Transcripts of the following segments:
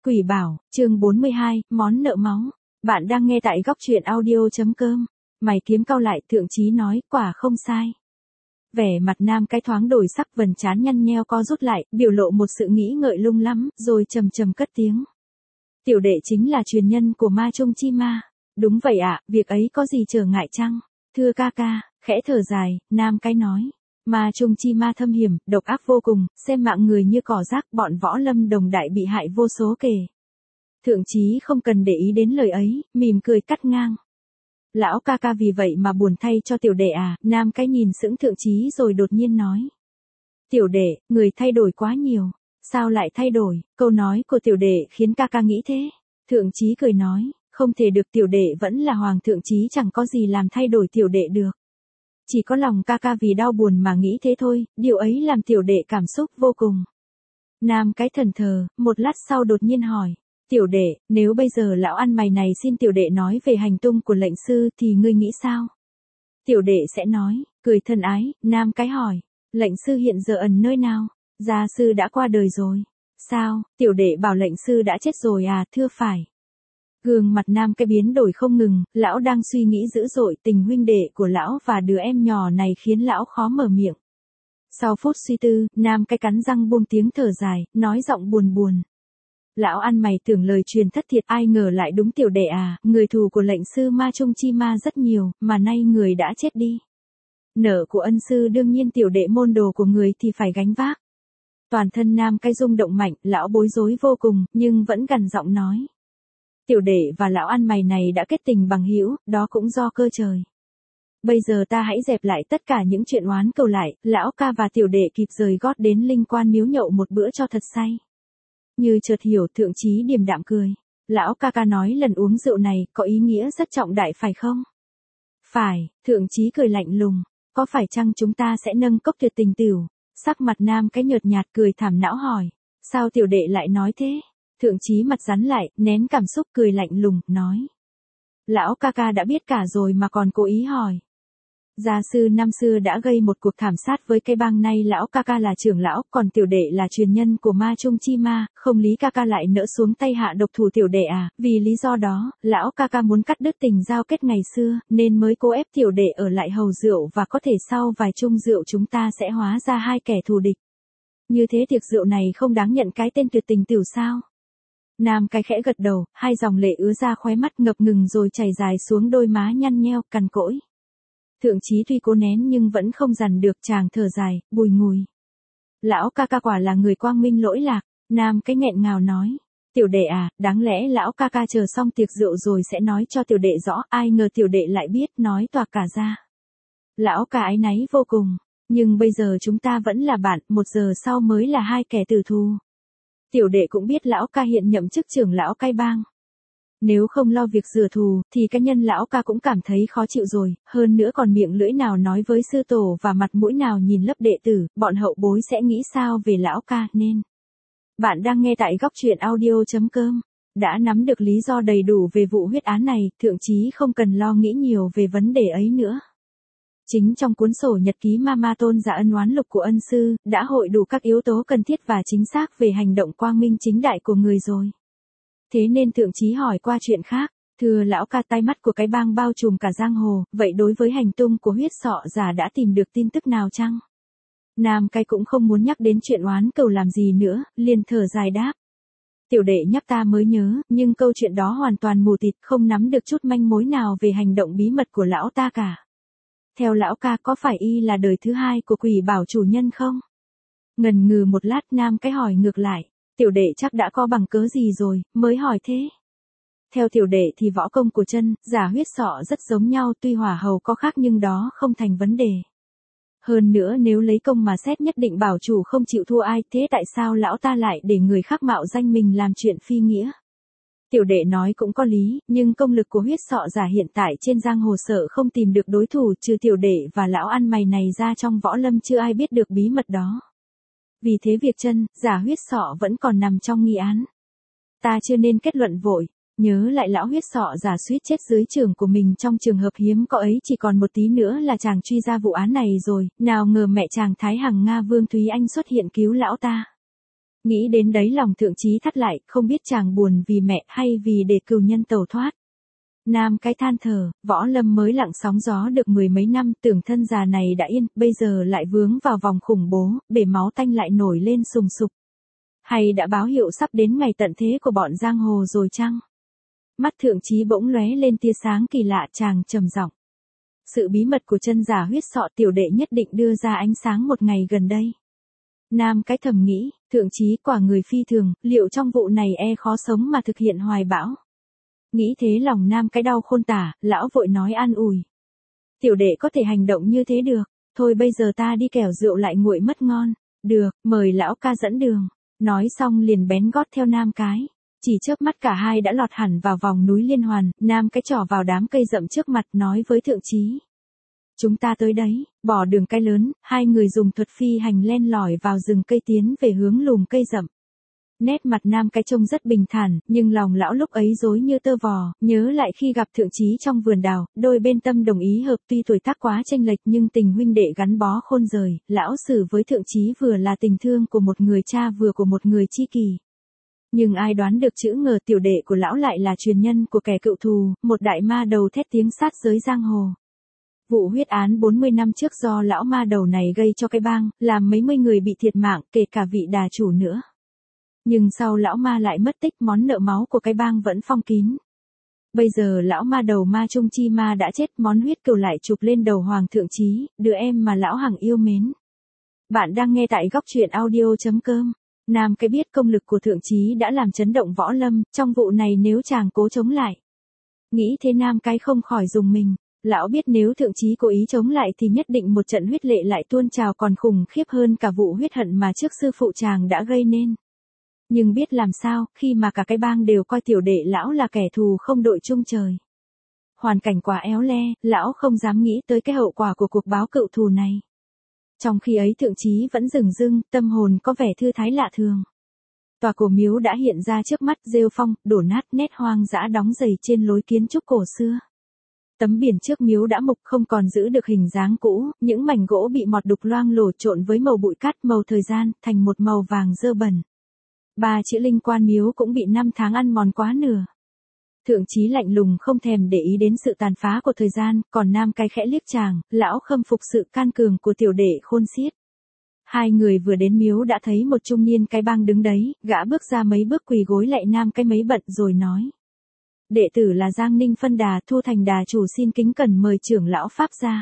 Quỷ bảo, chương 42, món nợ máu. Bạn đang nghe tại góc truyện audio.com. Mày kiếm cau lại, thượng chí nói, quả không sai. Vẻ mặt nam cái thoáng đổi sắc, vầng trán nhăn nheo co rút lại, biểu lộ một sự nghĩ ngợi lung lắm, rồi trầm trầm cất tiếng. Tiểu đệ chính là truyền nhân của ma trung chi ma. Đúng vậy ạ, việc ấy có gì trở ngại chăng? Thưa ca ca, khẽ thở dài, nam cái nói. Ma trung chi ma thâm hiểm, độc ác vô cùng, xem mạng người như cỏ rác, bọn võ lâm đồng đại bị hại vô số kể. Thượng chí không cần để ý đến lời ấy, mỉm cười cắt ngang. Lão ca ca vì vậy mà buồn thay cho tiểu đệ à? Nam cái nhìn sững thượng chí rồi đột nhiên nói. Tiểu đệ, người thay đổi quá nhiều. Sao lại thay đổi? Câu nói của tiểu đệ khiến ca ca nghĩ thế. Thượng chí cười nói, không thể được, tiểu đệ vẫn là hoàng thượng chí, chẳng có gì làm thay đổi tiểu đệ được. Chỉ có lòng ca ca vì đau buồn mà nghĩ thế thôi, điều ấy làm tiểu đệ cảm xúc vô cùng. Nam cái thẫn thờ, một lát sau đột nhiên hỏi. Tiểu đệ, nếu bây giờ lão ăn mày này xin tiểu đệ nói về hành tung của lệnh sư thì ngươi nghĩ sao? Tiểu đệ sẽ nói, cười thân ái. Nam cái hỏi. Lệnh sư hiện giờ ẩn nơi nào? Gia sư đã qua đời rồi. Sao? Tiểu đệ bảo lệnh sư đã chết rồi à? Thưa phải. Gương mặt nam cái biến đổi không ngừng, lão đang suy nghĩ dữ dội, tình huynh đệ của lão và đứa em nhỏ này khiến lão khó mở miệng. Sau phút suy tư, nam cái cắn răng buông tiếng thở dài, nói giọng buồn buồn. Lão ăn mày tưởng lời truyền thất thiệt, ai ngờ lại đúng tiểu đệ à, người thù của lệnh sư ma trung chi ma rất nhiều, mà nay người đã chết đi. Nợ của ân sư đương nhiên tiểu đệ môn đồ của người thì phải gánh vác. Toàn thân nam cái rung động mạnh, lão bối rối vô cùng, nhưng vẫn gằn giọng nói. Tiểu đệ và lão ăn mày này đã kết tình bằng hữu, đó cũng do cơ trời. Bây giờ ta hãy dẹp lại tất cả những chuyện oán cầu lại, lão ca và tiểu đệ kịp rời gót đến linh quan miếu nhậu một bữa cho thật say. Như chợt hiểu, thượng chí điềm đạm cười. Lão ca ca nói lần uống rượu này có ý nghĩa rất trọng đại phải không? Phải, thượng chí cười lạnh lùng. Có phải chăng chúng ta sẽ nâng cốc tuyệt tình tửu? Sắc mặt nam cái nhợt nhạt cười thảm não hỏi. Sao tiểu đệ lại nói thế? Thượng chí mặt rắn lại, nén cảm xúc cười lạnh lùng, nói. Lão ca ca đã biết cả rồi mà còn cố ý hỏi. Gia sư năm xưa đã gây một cuộc thảm sát với cái bang, nay lão ca ca là trưởng lão, còn tiểu đệ là truyền nhân của ma trung chi ma, không lý ca ca lại nỡ xuống tay hạ độc thủ tiểu đệ à? Vì lý do đó, lão ca ca muốn cắt đứt tình giao kết ngày xưa, nên mới cố ép tiểu đệ ở lại hầu rượu, và có thể sau vài chung rượu chúng ta sẽ hóa ra hai kẻ thù địch. Như thế tiệc rượu này không đáng nhận cái tên tuyệt tình tửu sao? Nam cái khẽ gật đầu, hai dòng lệ ứa ra khóe mắt ngập ngừng rồi chảy dài xuống đôi má nhăn nheo, cằn cỗi. Thượng chí tuy cố nén nhưng vẫn không dằn được, chàng thở dài, bùi ngùi. Lão ca ca quả là người quang minh lỗi lạc. Nam cái nghẹn ngào nói. Tiểu đệ à, đáng lẽ lão ca ca chờ xong tiệc rượu rồi sẽ nói cho tiểu đệ rõ, ai ngờ tiểu đệ lại biết, nói toạc cả ra. Lão ca áy náy vô cùng. Nhưng bây giờ chúng ta vẫn là bạn, 1 giờ sau mới là hai kẻ tử thù. Tiểu đệ cũng biết lão ca hiện nhậm chức trưởng lão cai bang. Nếu không lo việc rửa thù, thì cá nhân lão ca cũng cảm thấy khó chịu rồi, hơn nữa còn miệng lưỡi nào nói với sư tổ và mặt mũi nào nhìn lấp đệ tử, bọn hậu bối sẽ nghĩ sao về lão ca, nên. Bạn đang nghe tại góc truyện audio.com. Đã nắm được lý do đầy đủ về vụ huyết án này, thượng chí không cần lo nghĩ nhiều về vấn đề ấy nữa. Chính trong cuốn sổ nhật ký Ma Tôn Giả Ân Oán Lục của ân sư, đã hội đủ các yếu tố cần thiết và chính xác về hành động quang minh chính đại của người rồi. Thế nên thượng chí hỏi qua chuyện khác. Thưa lão ca, tai mắt của cái bang bao trùm cả giang hồ, vậy đối với hành tung của huyết sọ giả đã tìm được tin tức nào chăng? Nam cái cũng không muốn nhắc đến chuyện oán cầu làm gì nữa, liền thở dài đáp. Tiểu đệ nhắc ta mới nhớ, nhưng câu chuyện đó hoàn toàn mù tịt, không nắm được chút manh mối nào về hành động bí mật của lão ta cả. Theo lão ca, có phải y là đời thứ hai của Quỷ bảo chủ nhân không? Ngần ngừ một lát, nam cái hỏi ngược lại. Tiểu đệ chắc đã có bằng cớ gì rồi, mới hỏi thế. Theo tiểu đệ thì võ công của chân, giả huyết sọ rất giống nhau, tuy hỏa hầu có khác nhưng đó không thành vấn đề. Hơn nữa nếu lấy công mà xét nhất định bảo chủ không chịu thua ai, thế tại sao lão ta lại để người khác mạo danh mình làm chuyện phi nghĩa? Tiểu đệ nói cũng có lý, nhưng công lực của huyết sọ giả hiện tại trên giang hồ sợ không tìm được đối thủ, trừ tiểu đệ và lão ăn mày này ra trong võ lâm chưa ai biết được bí mật đó. Vì thế việc chân, giả huyết sọ vẫn còn nằm trong nghi án. Ta chưa nên kết luận vội, nhớ lại lão huyết sọ giả suýt chết dưới trường của mình trong trường hợp hiếm có ấy, chỉ còn một tí nữa là chàng truy ra vụ án này rồi, nào ngờ mẹ chàng Thái Hằng Nga Vương Thúy Anh xuất hiện cứu lão ta. Nghĩ đến đấy lòng thượng chí thắt lại, không biết chàng buồn vì mẹ hay vì để cừu nhân tẩu thoát. Nam cái than thở, Võ Lâm mới lặng sóng gió được mười mấy năm, tưởng thân già này đã yên, bây giờ lại vướng vào vòng khủng bố, bể máu tanh lại nổi lên sùng sục. Hay đã báo hiệu sắp đến ngày tận thế của bọn giang hồ rồi chăng? Mắt thượng chí bỗng lóe lên tia sáng kỳ lạ, chàng trầm giọng. Sự bí mật của chân giả huyết sọ tiểu đệ nhất định đưa ra ánh sáng một ngày gần đây. Nam cái thầm nghĩ, thượng chí quả người phi thường, liệu trong vụ này khó sống mà thực hiện hoài bão. Nghĩ thế lòng Nam cái đau khôn tả, lão vội nói an ủi. Tiểu đệ có thể hành động như thế được, thôi bây giờ ta đi kẻo rượu lại nguội mất ngon. Được, mời lão ca dẫn đường. Nói xong liền bén gót theo Nam cái. Chỉ chớp mắt cả hai đã lọt hẳn vào vòng núi liên hoàn, Nam cái trỏ vào đám cây rậm trước mặt nói với thượng chí. Chúng ta tới đấy, bỏ đường cái lớn, hai người dùng thuật phi hành len lỏi vào rừng cây tiến về hướng lùm cây rậm. Nét mặt Nam cái trông rất bình thản, nhưng lòng lão lúc ấy rối như tơ vò, nhớ lại khi gặp thượng chí trong vườn đào, đôi bên tâm đồng ý hợp tuy tuổi tác quá chênh lệch nhưng tình huynh đệ gắn bó khôn rời, lão xử với thượng chí vừa là tình thương của một người cha vừa của một người tri kỷ. Nhưng ai đoán được chữ ngờ tiểu đệ của lão lại là truyền nhân của kẻ cựu thù, một đại ma đầu thét tiếng sát giới giang hồ. Vụ huyết án 40 năm trước do lão ma đầu này gây cho cái bang, làm mấy mươi người bị thiệt mạng, kể cả vị đà chủ nữa. Nhưng sau lão ma lại mất tích, món nợ máu của cái bang vẫn phong kín. Bây giờ lão ma đầu ma trung chi ma đã chết, món huyết cừu lại chụp lên đầu hoàng thượng chí, đứa em mà lão hằng yêu mến. Bạn đang nghe tại góc truyện audio.com. Nam cái biết công lực của thượng chí đã làm chấn động Võ Lâm, trong vụ này nếu chàng cố chống lại. Nghĩ thế Nam cái không khỏi rùng mình. Lão biết nếu thượng chí cố ý chống lại thì nhất định một trận huyết lệ lại tuôn trào còn khủng khiếp hơn cả vụ huyết hận mà trước sư phụ chàng đã gây nên. Nhưng biết làm sao, khi mà cả cái bang đều coi tiểu đệ lão là kẻ thù không đội chung trời. Hoàn cảnh quá éo le, lão không dám nghĩ tới cái hậu quả của cuộc báo cựu thù này. Trong khi ấy thượng chí vẫn dửng dưng, tâm hồn có vẻ thư thái lạ thường. Tòa cổ miếu đã hiện ra trước mắt, rêu phong, đổ nát, nét hoang dã đóng dày trên lối kiến trúc cổ xưa. Tấm biển trước miếu đã mục không còn giữ được hình dáng cũ, những mảnh gỗ bị mọt đục loang lổ trộn với màu bụi cát, màu thời gian, thành một màu vàng dơ bẩn. Ba chữ linh quan miếu cũng bị năm tháng ăn mòn quá nửa. Thượng chí lạnh lùng không thèm để ý đến sự tàn phá của thời gian, còn Nam cái khẽ liếc chàng, lão khâm phục sự can cường của tiểu đệ khôn xiết. Hai người vừa đến miếu đã thấy một trung niên cái bang đứng đấy, gã bước ra mấy bước quỳ gối lạy Nam cái mấy bận rồi nói. Đệ tử là Giang Ninh Phân Đà, Thu Thành Đà chủ xin kính cẩn mời trưởng lão pháp ra.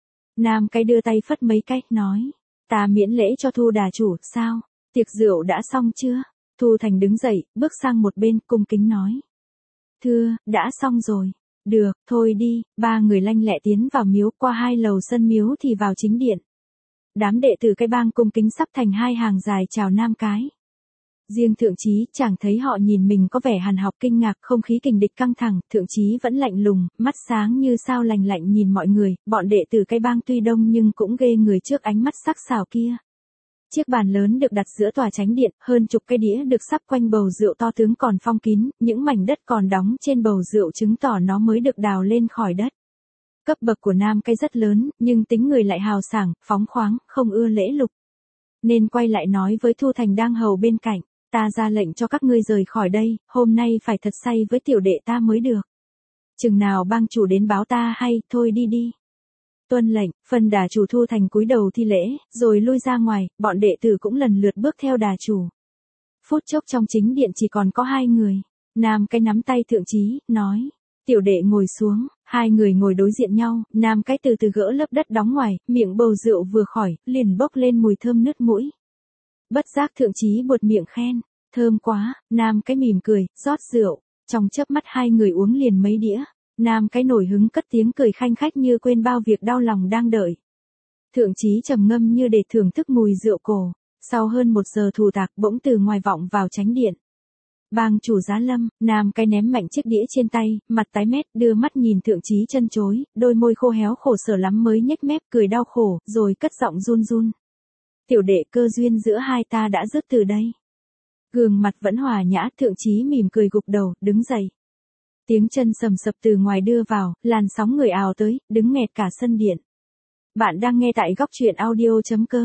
Nam cái đưa tay phất mấy cái, nói. Ta miễn lễ cho Thu Đà chủ, sao? Tiệc rượu đã xong chưa? Thu Thành đứng dậy, bước sang một bên, cung kính nói. Thưa, đã xong rồi. Được, thôi đi, ba người lanh lẹ tiến vào miếu, qua hai lầu sân miếu thì vào chính điện. Đám đệ tử cái bang cung kính sắp thành hai hàng dài chào Nam cái. Riêng thượng chí, chẳng thấy họ nhìn mình có vẻ hàn học kinh ngạc, không khí kình địch căng thẳng, thượng chí vẫn lạnh lùng, mắt sáng như sao lành lạnh nhìn mọi người, bọn đệ tử cái bang tuy đông nhưng cũng ghê người trước ánh mắt sắc sảo kia. Chiếc bàn lớn được đặt giữa tòa chánh điện, hơn chục cái đĩa được sắp quanh bầu rượu to tướng còn phong kín, những mảnh đất còn đóng trên bầu rượu chứng tỏ nó mới được đào lên khỏi đất. Cấp bậc của Nam cái rất lớn, nhưng tính người lại hào sảng, phóng khoáng, không ưa lễ lục. Nên quay lại nói với Thu Thành đang hầu bên cạnh, ta ra lệnh cho các ngươi rời khỏi đây, hôm nay phải thật say với tiểu đệ ta mới được. Chừng nào bang chủ đến báo ta hay, thôi đi đi. Tuân lệnh, Phân Đà chủ Thu Thành cúi đầu thi lễ, rồi lui ra ngoài, bọn đệ tử cũng lần lượt bước theo đà chủ. Phút chốc trong chính điện chỉ còn có hai người. Nam cái nắm tay thượng chí, nói. Tiểu đệ ngồi xuống, hai người ngồi đối diện nhau, Nam cái từ từ gỡ lớp đất đóng ngoài, miệng bầu rượu vừa khỏi, liền bốc lên mùi thơm nứt mũi. Bất giác thượng chí buột miệng khen, thơm quá, Nam cái mỉm cười, rót rượu, trong chớp mắt hai người uống liền mấy đĩa. Nam cái nổi hứng cất tiếng cười khanh khách như quên bao việc đau lòng đang đợi. Thượng chí trầm ngâm như để thưởng thức mùi rượu cổ. Sau hơn một giờ thù tạc bỗng từ ngoài vọng vào chánh điện. Bang chủ Giá Lâm, Nam cái ném mạnh chiếc đĩa trên tay, mặt tái mét, đưa mắt nhìn thượng chí chân chối, đôi môi khô héo khổ sở lắm mới nhếch mép cười đau khổ, rồi cất giọng run run. Tiểu đệ cơ duyên giữa hai ta đã dứt từ đây. Gương mặt vẫn hòa nhã, thượng chí mỉm cười gục đầu, đứng dậy. Tiếng chân sầm sập từ ngoài đưa vào, làn sóng người ào tới, đứng nghẹt cả sân điện. Bạn đang nghe tại góc truyện audio.com.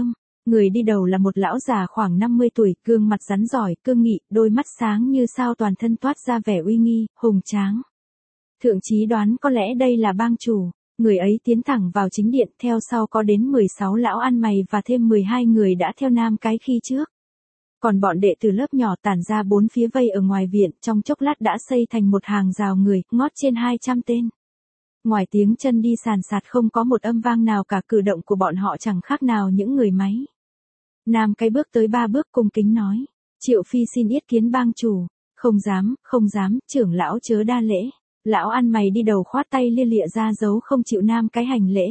Người đi đầu là một lão già khoảng 50 tuổi, gương mặt rắn giỏi, cương nghị, đôi mắt sáng như sao, toàn thân toát ra vẻ uy nghi, hùng tráng. Thượng chí đoán có lẽ đây là bang chủ. Người ấy tiến thẳng vào chính điện, theo sau có đến 16 lão ăn mày và thêm 12 người đã theo nam cái khi trước. Còn bọn đệ tử lớp nhỏ tản ra bốn phía vây ở ngoài viện, trong chốc lát đã xây thành một hàng rào người, ngót trên 200 tên. Ngoài tiếng chân đi sàn sạt không có một âm vang nào cả, cử động của bọn họ chẳng khác nào những người máy. Nam cái bước tới 3 bước cung kính nói. Triệu Phi xin yết kiến bang chủ. Không dám, trưởng lão chớ đa lễ. Lão ăn mày đi đầu khoát tay lia lịa ra dấu không chịu nam cái hành lễ.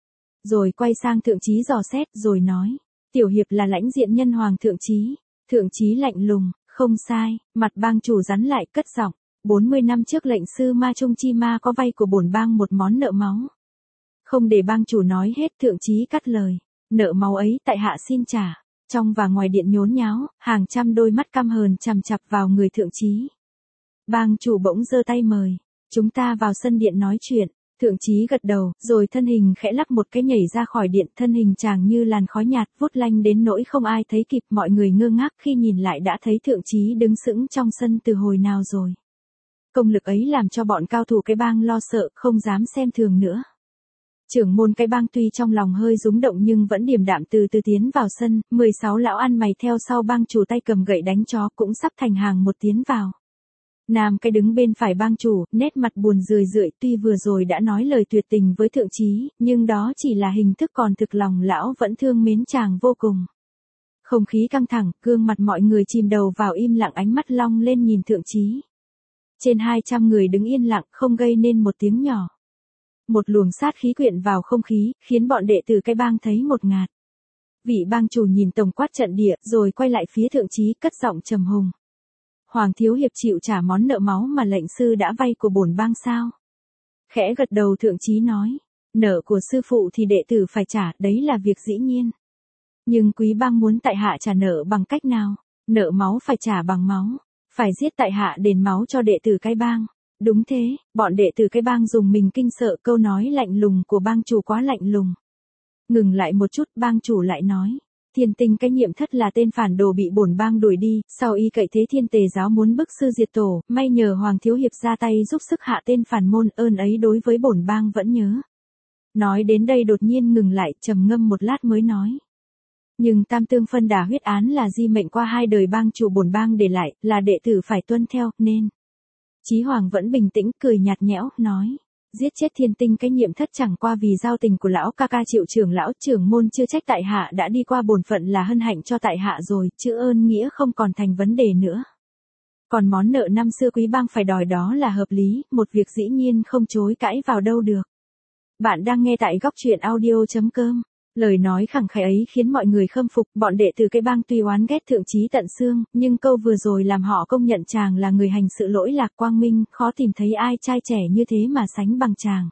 Rồi quay sang thượng chí dò xét rồi nói. Tiểu hiệp là lãnh diện nhân hoàng thượng chí. Thượng chí lạnh lùng, không sai, mặt bang chủ rắn lại cất giọng. 40 năm trước lệnh sư Ma Trung Chi Ma có vay của bổn bang một món nợ máu. Không để bang chủ nói hết, thượng chí cắt lời. Nợ máu ấy tại hạ xin trả. Trong và ngoài điện nhốn nháo, hàng trăm đôi mắt căm hờn chằm chặp vào người thượng chí. Bang chủ bỗng giơ tay mời. Chúng ta vào sân điện nói chuyện. Thượng chí gật đầu, rồi thân hình khẽ lắc một cái nhảy ra khỏi điện, thân hình chàng như làn khói nhạt vút lanh đến nỗi không ai thấy kịp, mọi người ngơ ngác khi nhìn lại đã thấy thượng chí đứng sững trong sân từ hồi nào rồi. Công lực ấy làm cho bọn cao thủ cái bang lo sợ, không dám xem thường nữa. Trưởng môn cái bang tuy trong lòng hơi rúng động nhưng vẫn điềm đạm từ từ tiến vào sân, 16 lão ăn mày theo sau bang chủ tay cầm gậy đánh chó cũng sắp thành hàng một tiến vào. Nam cái đứng bên phải bang chủ, nét mặt buồn rười rượi, tuy vừa rồi đã nói lời tuyệt tình với thượng chí, nhưng đó chỉ là hình thức, còn thực lòng lão vẫn thương mến chàng vô cùng. Không khí căng thẳng, gương mặt mọi người chìm đầu vào im lặng, ánh mắt long lên nhìn thượng chí. Trên 200 người đứng yên lặng, không gây nên một tiếng nhỏ. Một luồng sát khí quyện vào không khí, khiến bọn đệ tử cái bang thấy ngột ngạt. Vị bang chủ nhìn tổng quát trận địa, rồi quay lại phía thượng chí, cất giọng trầm hùng. Hoàng thiếu hiệp chịu trả món nợ máu mà lệnh sư đã vay của bổn bang sao? Khẽ gật đầu thượng chí nói. Nợ của sư phụ thì đệ tử phải trả, đấy là việc dĩ nhiên. Nhưng quý bang muốn tại hạ trả nợ bằng cách nào? Nợ máu phải trả bằng máu. Phải giết tại hạ đền máu cho đệ tử cái bang. Đúng thế, bọn đệ tử cái bang dùng mình kinh sợ, câu nói lạnh lùng của bang chủ quá lạnh lùng. Ngừng lại một chút, bang chủ lại nói. Thiên Tinh cái nhiệm thất là tên phản đồ bị bổn bang đuổi đi, sau y cậy thế Thiên Tề giáo muốn bức sư diệt tổ, may nhờ Hoàng thiếu hiệp ra tay giúp sức hạ tên phản môn, ơn ấy đối với bổn bang vẫn nhớ. Nói đến đây đột nhiên ngừng lại, trầm ngâm một lát mới nói. Nhưng tam tương phân đà huyết án là di mệnh qua 2 đời bang chủ bổn bang để lại, là đệ tử phải tuân theo, nên. Chí Hoàng vẫn bình tĩnh, cười nhạt nhẽo, nói. Giết chết Thiên Tinh cái nhiệm thất chẳng qua vì giao tình của lão ca ca Triệu trưởng lão, trưởng môn chưa trách tại hạ đã đi qua, bổn phận là hân hạnh cho tại hạ rồi, chữ ơn nghĩa không còn thành vấn đề nữa. Còn món nợ năm xưa quý bang phải đòi đó là hợp lý, một việc dĩ nhiên không chối cãi vào đâu được. Bạn đang nghe tại góc truyện audio.com. Lời nói khẳng khái ấy khiến mọi người khâm phục, bọn đệ tử cái bang tuy oán ghét thượng chí tận xương, nhưng câu vừa rồi làm họ công nhận chàng là người hành sự lỗi lạc quang minh, khó tìm thấy ai trai trẻ như thế mà sánh bằng chàng.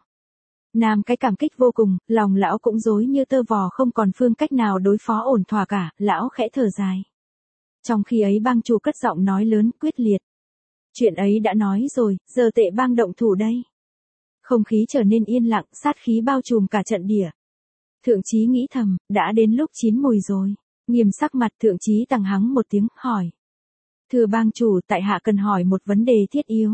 Nam cái cảm kích vô cùng, lòng lão cũng rối như tơ vò, không còn phương cách nào đối phó ổn thỏa cả, lão khẽ thở dài. Trong khi ấy bang chủ cất giọng nói lớn, quyết liệt. Chuyện ấy đã nói rồi, giờ tệ bang động thủ đây. Không khí trở nên yên lặng, sát khí bao trùm cả trận địa. Thượng chí nghĩ thầm, đã đến lúc chín mùi rồi. Nghiêm sắc mặt, thượng chí tằng hắng một tiếng, hỏi. Thưa bang chủ, tại hạ cần hỏi một vấn đề thiết yếu.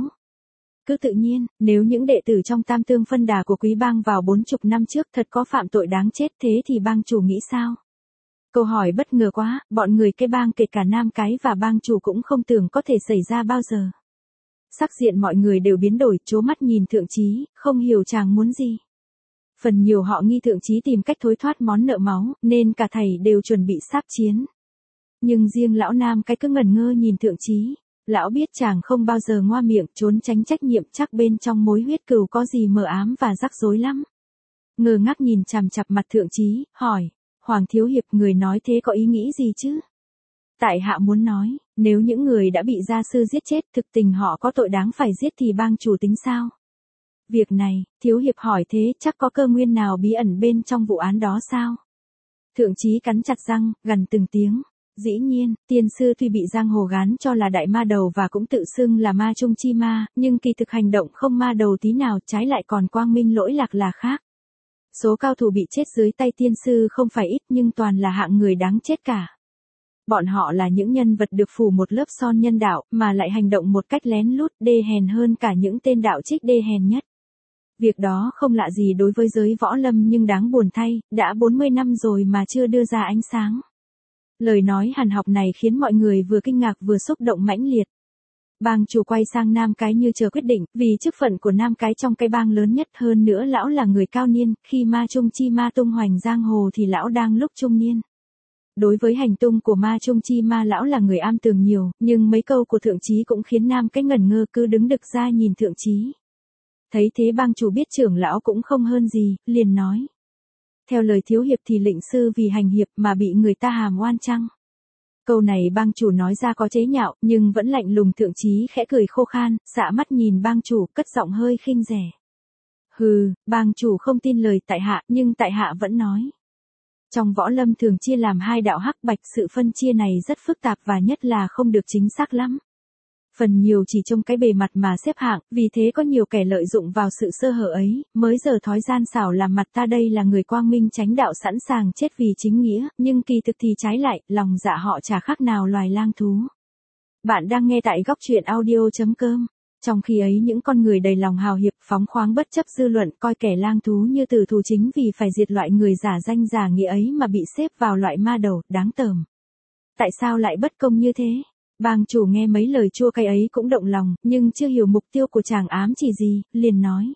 Cứ tự nhiên, nếu những đệ tử trong tam tương phân đà của quý bang vào 40 năm trước thật có phạm tội đáng chết, thế thì bang chủ nghĩ sao? Câu hỏi bất ngờ quá, bọn người cái bang kể cả nam cái và bang chủ cũng không tưởng có thể xảy ra bao giờ. Sắc diện mọi người đều biến đổi, trố mắt nhìn thượng chí, không hiểu chàng muốn gì. Phần nhiều họ nghi thượng chí tìm cách thối thoát món nợ máu, nên cả thầy đều chuẩn bị sáp chiến. Nhưng riêng lão nam cái cứ ngẩn ngơ nhìn thượng chí. Lão biết chàng không bao giờ ngoa miệng trốn tránh trách nhiệm, chắc bên trong mối huyết cừu có gì mờ ám và rắc rối lắm. Ngơ ngác nhìn chằm chằm mặt thượng chí, hỏi, Hoàng thiếu hiệp, người nói thế có ý nghĩ gì chứ? Tại hạ muốn nói, nếu những người đã bị gia sư giết chết thực tình họ có tội đáng phải giết thì bang chủ tính sao? Việc này, thiếu hiệp hỏi thế chắc có cơ nguyên nào bí ẩn bên trong vụ án đó sao? Thượng chí cắn chặt răng, gằn từng tiếng. Dĩ nhiên, tiên sư tuy bị giang hồ gán cho là đại ma đầu và cũng tự xưng là ma trung chi ma, nhưng kỳ thực hành động không ma đầu tí nào, trái lại còn quang minh lỗi lạc là khác. Số cao thủ bị chết dưới tay tiên sư không phải ít nhưng toàn là hạng người đáng chết cả. Bọn họ là những nhân vật được phủ một lớp son nhân đạo mà lại hành động một cách lén lút đê hèn hơn cả những tên đạo trích đê hèn nhất. Việc đó không lạ gì đối với giới võ lâm nhưng đáng buồn thay, đã 40 năm rồi mà chưa đưa ra ánh sáng. Lời nói hàn học này khiến mọi người vừa kinh ngạc vừa xúc động mãnh liệt. Bang chủ quay sang Nam Cái như chờ quyết định, vì chức phận của Nam Cái trong cái bang lớn nhất, hơn nữa lão là người cao niên, khi Ma Trung Chi Ma tung hoành giang hồ thì lão đang lúc trung niên. Đối với hành tung của Ma Trung Chi Ma lão là người am tường nhiều, nhưng mấy câu của thượng chí cũng khiến Nam Cái ngẩn ngơ cứ đứng đực ra nhìn thượng chí. Thấy thế bang chủ biết trưởng lão cũng không hơn gì, liền nói. Theo lời thiếu hiệp thì lệnh sư vì hành hiệp mà bị người ta hàm oan chăng? Câu này bang chủ nói ra có chế nhạo, nhưng vẫn lạnh lùng. Thượng chí khẽ cười khô khan, dã mắt nhìn bang chủ, cất giọng hơi khinh rẻ. Hừ, bang chủ không tin lời tại hạ, nhưng tại hạ vẫn nói. Trong võ lâm thường chia làm hai đạo hắc bạch, sự phân chia này rất phức tạp và nhất là không được chính xác lắm. Phần nhiều chỉ trông cái bề mặt mà xếp hạng, vì thế có nhiều kẻ lợi dụng vào sự sơ hở ấy, mới giờ thói gian xảo làm mặt ta đây là người quang minh chánh đạo sẵn sàng chết vì chính nghĩa, nhưng kỳ thực thì trái lại, lòng dạ họ chả khác nào loài lang thú. Bạn đang nghe tại góc truyện audio.com. Trong khi ấy những con người đầy lòng hào hiệp, phóng khoáng bất chấp dư luận, coi kẻ lang thú như tử thù chính vì phải diệt loại người giả danh giả nghĩa ấy mà bị xếp vào loại ma đầu, đáng tởm. Tại sao lại bất công như thế? Bang chủ nghe mấy lời chua cay ấy cũng động lòng, nhưng chưa hiểu mục tiêu của chàng ám chỉ gì, liền nói.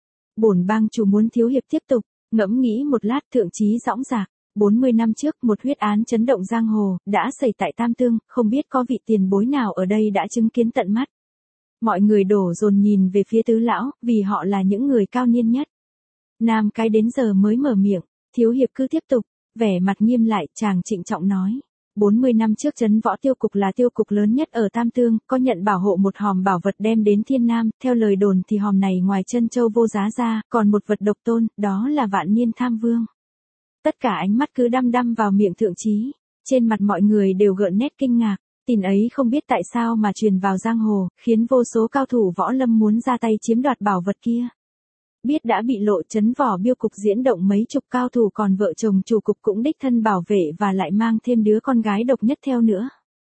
Bổn bang chủ muốn thiếu hiệp tiếp tục, ngẫm nghĩ một lát thượng chí dõng dạc. 40 năm trước một huyết án chấn động giang hồ, đã xảy tại Tam Tương, không biết có vị tiền bối nào ở đây đã chứng kiến tận mắt. Mọi người đổ dồn nhìn về phía tứ lão, vì họ là những người cao niên nhất. Nam Cái đến giờ mới mở miệng, thiếu hiệp cứ tiếp tục, vẻ mặt nghiêm lại, chàng trịnh trọng nói. 40 năm trước trấn võ tiêu cục là tiêu cục lớn nhất ở Tam Tương, có nhận bảo hộ một hòm bảo vật đem đến Thiên Nam, theo lời đồn thì hòm này ngoài chân châu vô giá ra, còn một vật độc tôn, đó là Vạn Niên Tham Vương. Tất cả ánh mắt cứ đăm đăm vào miệng thượng chí, trên mặt mọi người đều gợn nét kinh ngạc, tin ấy không biết tại sao mà truyền vào giang hồ, khiến vô số cao thủ võ lâm muốn ra tay chiếm đoạt bảo vật kia. Biết đã bị lộ, trấn võ biêu cục diễn động mấy chục cao thủ, còn vợ chồng chủ cục cũng đích thân bảo vệ và lại mang thêm đứa con gái độc nhất theo nữa.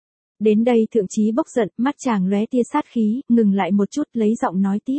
Đến đây thượng chí bốc giận, mắt chàng lóe tia sát khí, ngừng lại một chút lấy giọng nói tiếp.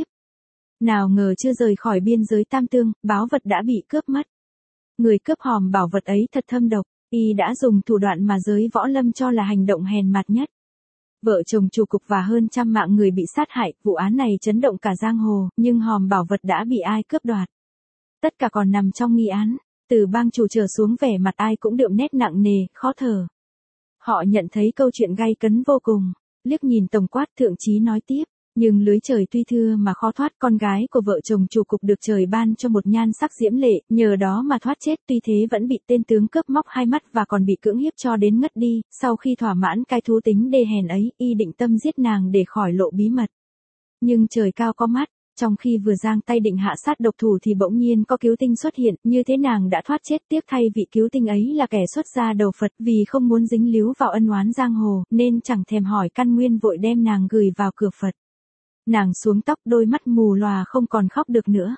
Nào ngờ chưa rời khỏi biên giới Tam Tương, báu vật đã bị cướp mất. Người cướp hòm bảo vật ấy thật thâm độc, y đã dùng thủ đoạn mà giới võ lâm cho là hành động hèn mạt nhất. Vợ chồng chủ cục và hơn 100 mạng người bị sát hại, vụ án này chấn động cả giang hồ, nhưng hòm bảo vật đã bị ai cướp đoạt. Tất cả còn nằm trong nghi án, từ bang chủ trở xuống vẻ mặt ai cũng đượm nét nặng nề, khó thở. Họ nhận thấy câu chuyện gay cấn vô cùng, liếc nhìn tổng quát thượng chí nói tiếp. Nhưng lưới trời tuy thưa mà khó thoát, con gái của vợ chồng chủ cục được trời ban cho một nhan sắc diễm lệ, nhờ đó mà thoát chết, tuy thế vẫn bị tên tướng cướp móc hai mắt và còn bị cưỡng hiếp cho đến ngất đi. Sau khi thỏa mãn cái thú tính đê hèn ấy, y định tâm giết nàng để khỏi lộ bí mật. Nhưng trời cao có mắt, trong khi vừa giang tay định hạ sát độc thủ thì bỗng nhiên có cứu tinh xuất hiện, như thế nàng đã thoát chết. Tiếc thay vị cứu tinh ấy là kẻ xuất gia đầu Phật, vì không muốn dính líu vào ân oán giang hồ, nên chẳng thèm hỏi căn nguyên vội đem nàng gửi vào cửa Phật. Nàng xuống tóc, đôi mắt mù lòa không còn khóc được nữa.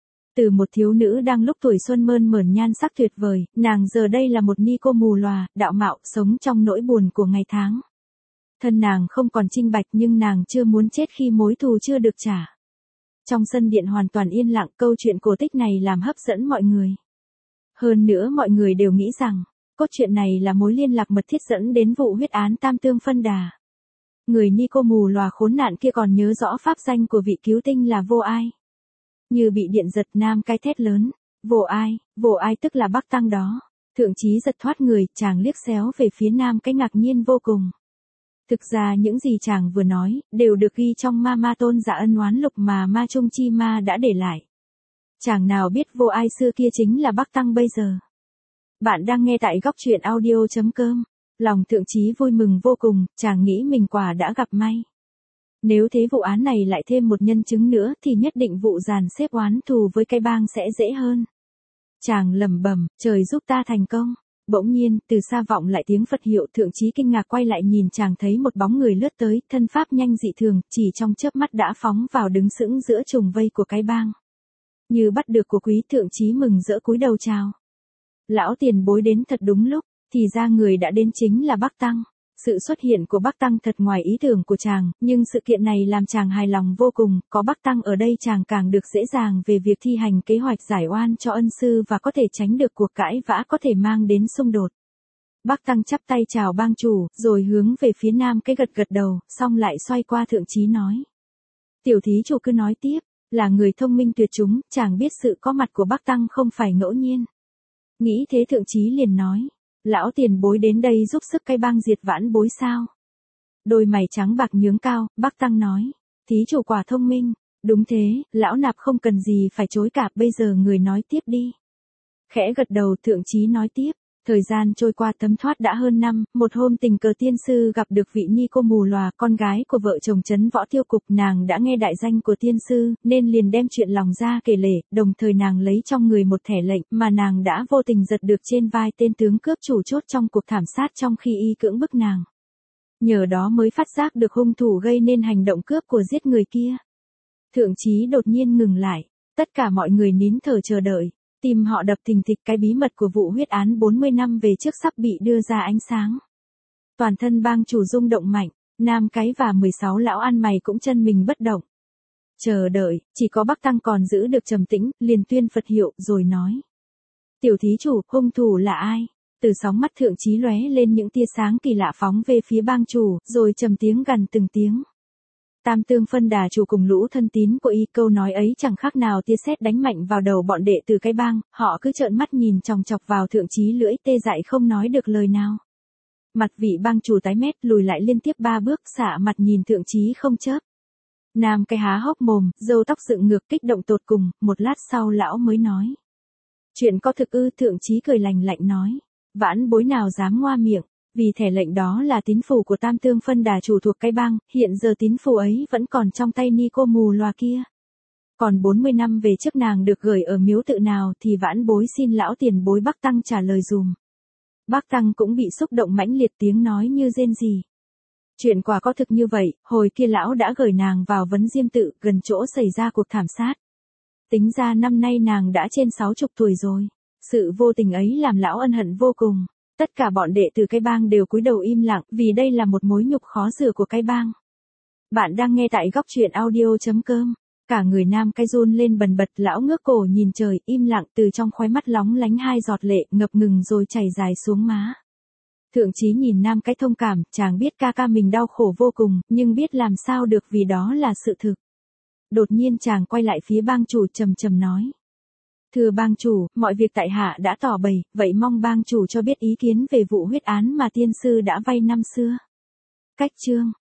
Từ một thiếu nữ đang lúc tuổi xuân mơn mởn nhan sắc tuyệt vời, nàng giờ đây là một ni cô mù lòa, đạo mạo, sống trong nỗi buồn của ngày tháng. Thân nàng không còn trinh bạch nhưng nàng chưa muốn chết khi mối thù chưa được trả. Trong sân điện hoàn toàn yên lặng, câu chuyện cổ tích này làm hấp dẫn mọi người. Hơn nữa mọi người đều nghĩ rằng, cốt truyện này là mối liên lạc mật thiết dẫn đến vụ huyết án Tam Tương phân đà. Người ni cô mù lòa khốn nạn kia còn nhớ rõ pháp danh của vị cứu tinh là Vô Ai. Như bị điện giật, Nam Cái thét lớn. Vô Ai tức là Bắc Tăng đó. Thượng chí giật thoát người, chàng liếc xéo về phía Nam Cái ngạc nhiên vô cùng. Thực ra những gì chàng vừa nói, đều được ghi trong Ma Tôn Dạ Ân Oán Lục mà Ma Trung Chi Ma đã để lại. Chàng nào biết Vô Ai xưa kia chính là Bắc Tăng bây giờ. Bạn đang nghe tại góc truyện audio.com. Lòng thượng chí vui mừng vô cùng, chàng nghĩ mình quả đã gặp may. Nếu thế vụ án này lại thêm một nhân chứng nữa thì nhất định vụ dàn xếp oán thù với cái bang sẽ dễ hơn. Chàng lẩm bẩm, trời giúp ta thành công. Bỗng nhiên, từ xa vọng lại tiếng Phật hiệu, thượng chí kinh ngạc quay lại nhìn, chàng thấy một bóng người lướt tới, thân pháp nhanh dị thường, chỉ trong chớp mắt đã phóng vào đứng sững giữa trùng vây của cái bang. Như bắt được của quý thượng chí mừng rỡ cúi đầu chào. Lão tiền bối đến thật đúng lúc, thì ra người đã đến chính là Bắc Tăng. Sự xuất hiện của Bắc Tăng thật ngoài ý tưởng của chàng, nhưng sự kiện này làm chàng hài lòng vô cùng, có Bắc Tăng ở đây chàng càng được dễ dàng về việc thi hành kế hoạch giải oan cho ân sư và có thể tránh được cuộc cãi vã có thể mang đến xung đột. Bắc Tăng chắp tay chào bang chủ, rồi hướng về phía nam cái gật gật đầu, xong lại xoay qua thượng chí nói. Tiểu thí chủ cứ nói tiếp, là người thông minh tuyệt chúng, chàng biết sự có mặt của Bắc Tăng không phải ngẫu nhiên. Nghĩ thế thượng chí liền nói. Lão tiền bối đến đây giúp sức cái bang diệt vãn bối sao? Đôi mày trắng bạc nhướng cao, Bắc Tăng nói. Thí chủ quả thông minh. Đúng thế, lão nạp không cần gì phải chối cả, bây giờ người nói tiếp đi. Khẽ gật đầu thượng chí nói tiếp. Thời gian trôi qua thấm thoát đã hơn năm, một hôm tình cờ tiên sư gặp được vị ni cô mù lòa, con gái của vợ chồng Trấn Võ Tiêu Cục. Nàng đã nghe đại danh của tiên sư, nên liền đem chuyện lòng ra kể lể, đồng thời nàng lấy trong người một thẻ lệnh mà nàng đã vô tình giật được trên vai tên tướng cướp chủ chốt trong cuộc thảm sát trong khi y cưỡng bức nàng. Nhờ đó mới phát giác được hung thủ gây nên hành động cướp của giết người kia. Thượng chí đột nhiên ngừng lại, tất cả mọi người nín thở chờ đợi. Tim họ đập thình thịch, cái bí mật của vụ huyết án 40 năm về trước sắp bị đưa ra ánh sáng. Toàn thân bang chủ rung động mạnh, nam cái và 16 lão ăn mày cũng chân mình bất động. Chờ đợi, chỉ có Bắc Tăng còn giữ được trầm tĩnh, liền tuyên Phật hiệu rồi nói. Tiểu thí chủ, hung thủ là ai? Từ sóng mắt thượng chí lóe lên những tia sáng kỳ lạ phóng về phía bang chủ, rồi trầm tiếng gằn từng tiếng. Tam Tương Phân Đà chủ cùng lũ thân tín của y, câu nói ấy chẳng khác nào tia sét đánh mạnh vào đầu bọn đệ tử cái bang, họ cứ trợn mắt nhìn chòng chọc vào thượng chí, lưỡi tê dại không nói được lời nào. Mặt vị bang chủ tái mét, lùi lại liên tiếp 3 bước, xạ mặt nhìn thượng chí không chớp. Nam cái há hốc mồm, râu tóc dựng ngược, kích động tột cùng, một lát sau lão mới nói. Chuyện có thực ư? Thượng chí cười lành lạnh nói. Vãn bối nào dám ngoa miệng. Vì thẻ lệnh đó là tín phủ của Tam Tương Phân Đà chủ thuộc cái bang, hiện giờ tín phủ ấy vẫn còn trong tay ni cô mù loà kia. Còn 40 năm về trước nàng được gửi ở miếu tự nào thì vãn bối xin lão tiền bối Bắc Tăng trả lời dùm. Bắc Tăng cũng bị xúc động mãnh liệt, tiếng nói như rên rỉ. Chuyện quả có thực như vậy, hồi kia lão đã gửi nàng vào Vấn Diêm tự, gần chỗ xảy ra cuộc thảm sát. Tính ra năm nay nàng đã trên 60 tuổi rồi. Sự vô tình ấy làm lão ân hận vô cùng. Tất cả bọn đệ tử cái bang đều cúi đầu im lặng, vì đây là một mối nhục khó rửa của cái bang. Bạn đang nghe tại góc truyện audio.com. Cả người nam cái run lên bần bật, lão ngước cổ nhìn trời, im lặng, từ trong khóe mắt lóng lánh 2 giọt lệ ngập ngừng rồi chảy dài xuống má. Thượng chí nhìn nam cái thông cảm, chàng biết ca ca mình đau khổ vô cùng, nhưng biết làm sao được vì đó là sự thực. Đột nhiên chàng quay lại phía bang chủ trầm trầm nói. Thưa bang chủ, mọi việc tại hạ đã tỏ bày, vậy mong bang chủ cho biết ý kiến về vụ huyết án mà tiên sư đã vay năm xưa. Cách chương